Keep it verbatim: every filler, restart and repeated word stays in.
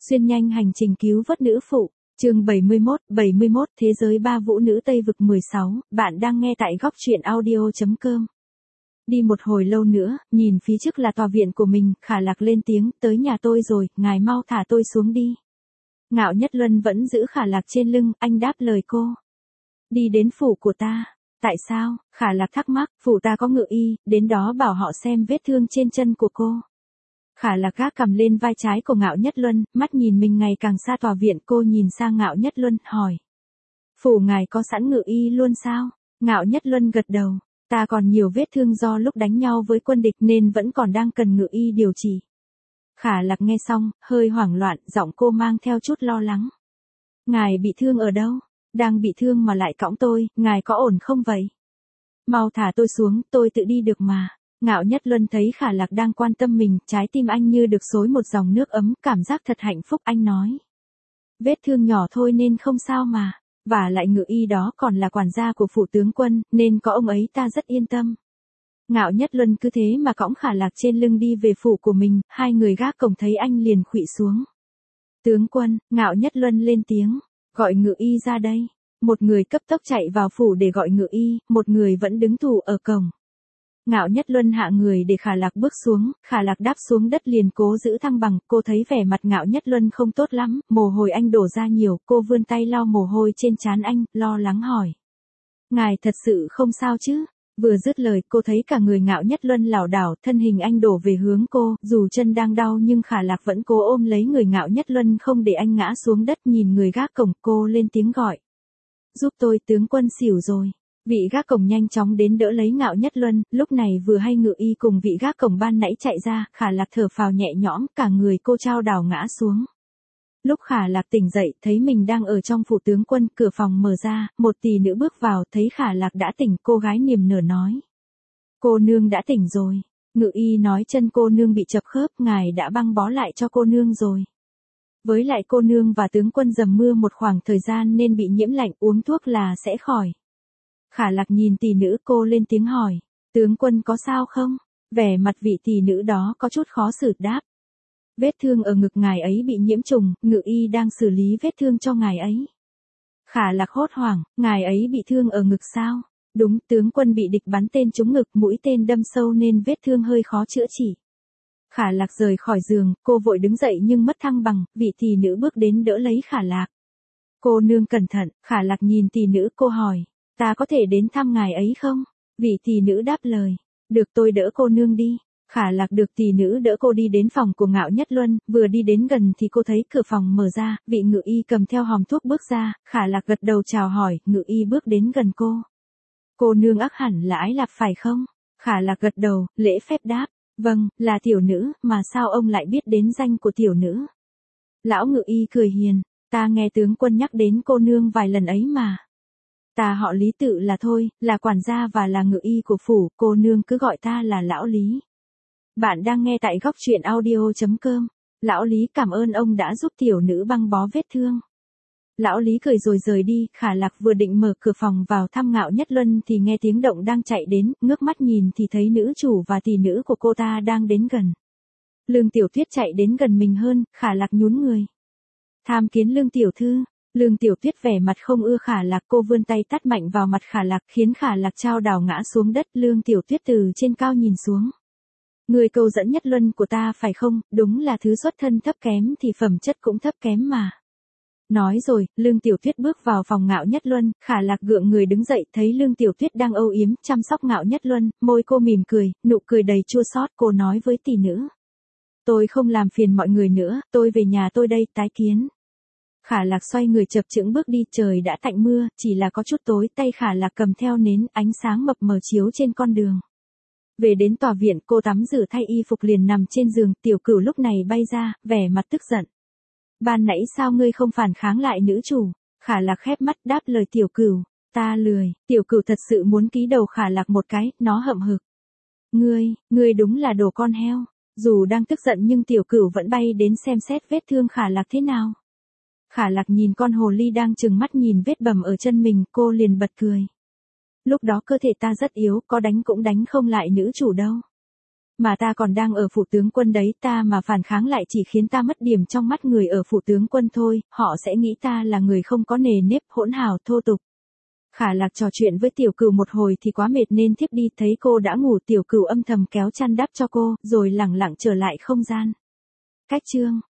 Xuyên nhanh hành trình cứu vớt nữ phụ, chương bảy mươi mốt, bảy mươi mốt Thế giới ba vũ nữ Tây vực mười sáu, bạn đang nghe tại góc truyện audio.com. Đi một hồi lâu nữa, nhìn phía trước là tòa viện của mình, Khả Lạc lên tiếng, tới nhà tôi rồi, ngài mau thả tôi xuống đi. Ngạo Nhất Luân vẫn giữ Khả Lạc trên lưng, anh đáp lời cô. Đi đến phủ của ta. Tại sao? Khả Lạc thắc mắc, phủ ta có ngự y, đến đó bảo họ xem vết thương trên chân của cô. Khả Lạc gác cầm lên vai trái của Ngạo Nhất Luân, mắt nhìn mình ngày càng xa tòa viện, cô nhìn sang Ngạo Nhất Luân, hỏi. Phủ ngài có sẵn ngự y luôn sao? Ngạo Nhất Luân gật đầu, ta còn nhiều vết thương do lúc đánh nhau với quân địch nên vẫn còn đang cần ngự y điều trị. Khả Lạc nghe xong, hơi hoảng loạn, giọng cô mang theo chút lo lắng. Ngài bị thương ở đâu? Đang bị thương mà lại cõng tôi, ngài có ổn không vậy? Mau thả tôi xuống, tôi tự đi được mà. Ngạo Nhất Luân thấy Khả Lạc đang quan tâm mình, trái tim anh như được xối một dòng nước ấm, cảm giác thật hạnh phúc, anh nói. Vết thương nhỏ thôi nên không sao mà, và lại ngự y đó còn là quản gia của phủ tướng quân, nên có ông ấy ta rất yên tâm. Ngạo Nhất Luân cứ thế mà cõng Khả Lạc trên lưng đi về phủ của mình, hai người gác cổng thấy anh liền khuỵu xuống. Tướng quân, Ngạo Nhất Luân lên tiếng, gọi ngự y ra đây. Một người cấp tốc chạy vào phủ để gọi ngự y, một người vẫn đứng thủ ở cổng. Ngạo Nhất Luân hạ người để Khả Lạc bước xuống, Khả Lạc đáp xuống đất liền cố giữ thăng bằng, cô thấy vẻ mặt Ngạo Nhất Luân không tốt lắm, mồ hôi anh đổ ra nhiều, cô vươn tay lau mồ hôi trên trán anh, lo lắng hỏi. Ngài thật sự không sao chứ? Vừa dứt lời, cô thấy cả người Ngạo Nhất Luân lảo đảo, thân hình anh đổ về hướng cô, dù chân đang đau nhưng Khả Lạc vẫn cố ôm lấy người Ngạo Nhất Luân không để anh ngã xuống đất, nhìn người gác cổng, cô lên tiếng gọi. Giúp tôi, tướng quân xỉu rồi. Vị gác cổng nhanh chóng đến đỡ lấy Ngạo Nhất Luân, lúc này vừa hay ngự y cùng vị gác cổng ban nãy chạy ra, Khả Lạc thở phào nhẹ nhõm, cả người cô trao đảo ngã xuống. Lúc Khả Lạc tỉnh dậy, thấy mình đang ở trong phủ tướng quân, cửa phòng mở ra, một tỷ nữ bước vào, thấy Khả Lạc đã tỉnh, cô gái niềm nở nói. Cô nương đã tỉnh rồi. Ngự y nói chân cô nương bị chập khớp, ngài đã băng bó lại cho cô nương rồi. Với lại cô nương và tướng quân dầm mưa một khoảng thời gian nên bị nhiễm lạnh, uống thuốc là sẽ khỏi. Khả Lạc nhìn tỷ nữ, cô lên tiếng hỏi, tướng quân có sao không? Vẻ mặt vị tỷ nữ đó có chút khó xử, đáp. Vết thương ở ngực ngài ấy bị nhiễm trùng, ngự y đang xử lý vết thương cho ngài ấy. Khả Lạc hốt hoảng, ngài ấy bị thương ở ngực sao? Đúng, tướng quân bị địch bắn tên trúng ngực, mũi tên đâm sâu nên vết thương hơi khó chữa trị. Khả Lạc rời khỏi giường, cô vội đứng dậy nhưng mất thăng bằng, vị tỷ nữ bước đến đỡ lấy Khả Lạc. Cô nương cẩn thận, Khả Lạc nhìn tỷ nữ, cô hỏi. Ta có thể đến thăm ngài ấy không? Vị tỷ nữ đáp lời. Được, tôi đỡ cô nương đi. Khả Lạc được tỷ nữ đỡ cô đi đến phòng của Ngạo Nhất Luân, vừa đi đến gần thì cô thấy cửa phòng mở ra, vị ngự y cầm theo hòm thuốc bước ra, Khả Lạc gật đầu chào hỏi, ngự y bước đến gần cô. Cô nương ắt hẳn là Ái Lạp phải không? Khả Lạc gật đầu, lễ phép đáp. Vâng, là tiểu nữ, mà sao ông lại biết đến danh của tiểu nữ? Lão ngự y cười hiền, ta nghe tướng quân nhắc đến cô nương vài lần ấy mà. Ta họ Lý tự là thôi, là quản gia và là ngự y của phủ, cô nương cứ gọi ta là lão Lý. Bạn đang nghe tại góc truyện audio.com. Lão Lý cảm ơn ông đã giúp tiểu nữ băng bó vết thương. Lão Lý cười rồi rời đi, Khả Lạc vừa định mở cửa phòng vào thăm Ngạo Nhất Luân thì nghe tiếng động đang chạy đến, ngước mắt nhìn thì thấy nữ chủ và tỷ nữ của cô ta đang đến gần. Lương Tiểu Tuyết chạy đến gần mình hơn, Khả Lạc nhún người. Tham kiến Lương tiểu thư. Lương Tiểu Tuyết vẻ mặt không ưa Khả Lạc, cô vươn tay tát mạnh vào mặt Khả Lạc khiến Khả Lạc trao đảo ngã xuống đất. Lương Tiểu Tuyết từ trên cao nhìn xuống. Người câu dẫn Nhất Luân của ta phải không? Đúng là thứ xuất thân thấp kém thì phẩm chất cũng thấp kém mà. Nói rồi, Lương Tiểu Tuyết bước vào phòng Ngạo Nhất Luân, Khả Lạc gượng người đứng dậy, thấy Lương Tiểu Tuyết đang âu yếm chăm sóc Ngạo Nhất Luân, môi cô mỉm cười, nụ cười đầy chua xót, cô nói với tỷ nữ. Tôi không làm phiền mọi người nữa, tôi về nhà tôi đây, tái kiến. Khả Lạc xoay người chập chững bước đi, trời đã tạnh mưa, chỉ là có chút tối, tay Khả Lạc cầm theo nến, ánh sáng mập mờ chiếu trên con đường. Về đến tòa viện, cô tắm rửa thay y phục liền nằm trên giường, Tiểu Cửu lúc này bay ra, vẻ mặt tức giận. Ban nãy sao ngươi không phản kháng lại nữ chủ? Khả Lạc khép mắt đáp lời Tiểu Cửu, ta lười. Tiểu Cửu thật sự muốn ký đầu Khả Lạc một cái, nó hậm hực. Ngươi, ngươi đúng là đồ con heo. Dù đang tức giận nhưng Tiểu Cửu vẫn bay đến xem xét vết thương Khả Lạc thế nào. Khả Lạc nhìn con hồ ly đang trừng mắt nhìn vết bầm ở chân mình, cô liền bật cười. Lúc đó cơ thể ta rất yếu, có đánh cũng đánh không lại nữ chủ đâu. mà ta còn đang ở phủ tướng quân đấy, ta mà phản kháng lại chỉ khiến ta mất điểm trong mắt người ở phủ tướng quân thôi, họ sẽ nghĩ ta là người không có nề nếp, hỗn hào, thô tục. Khả Lạc trò chuyện với Tiểu Cửu một hồi thì quá mệt nên thiếp đi, thấy cô đã ngủ Tiểu Cửu âm thầm kéo chăn đắp cho cô, rồi lẳng lặng trở lại không gian. Cách chương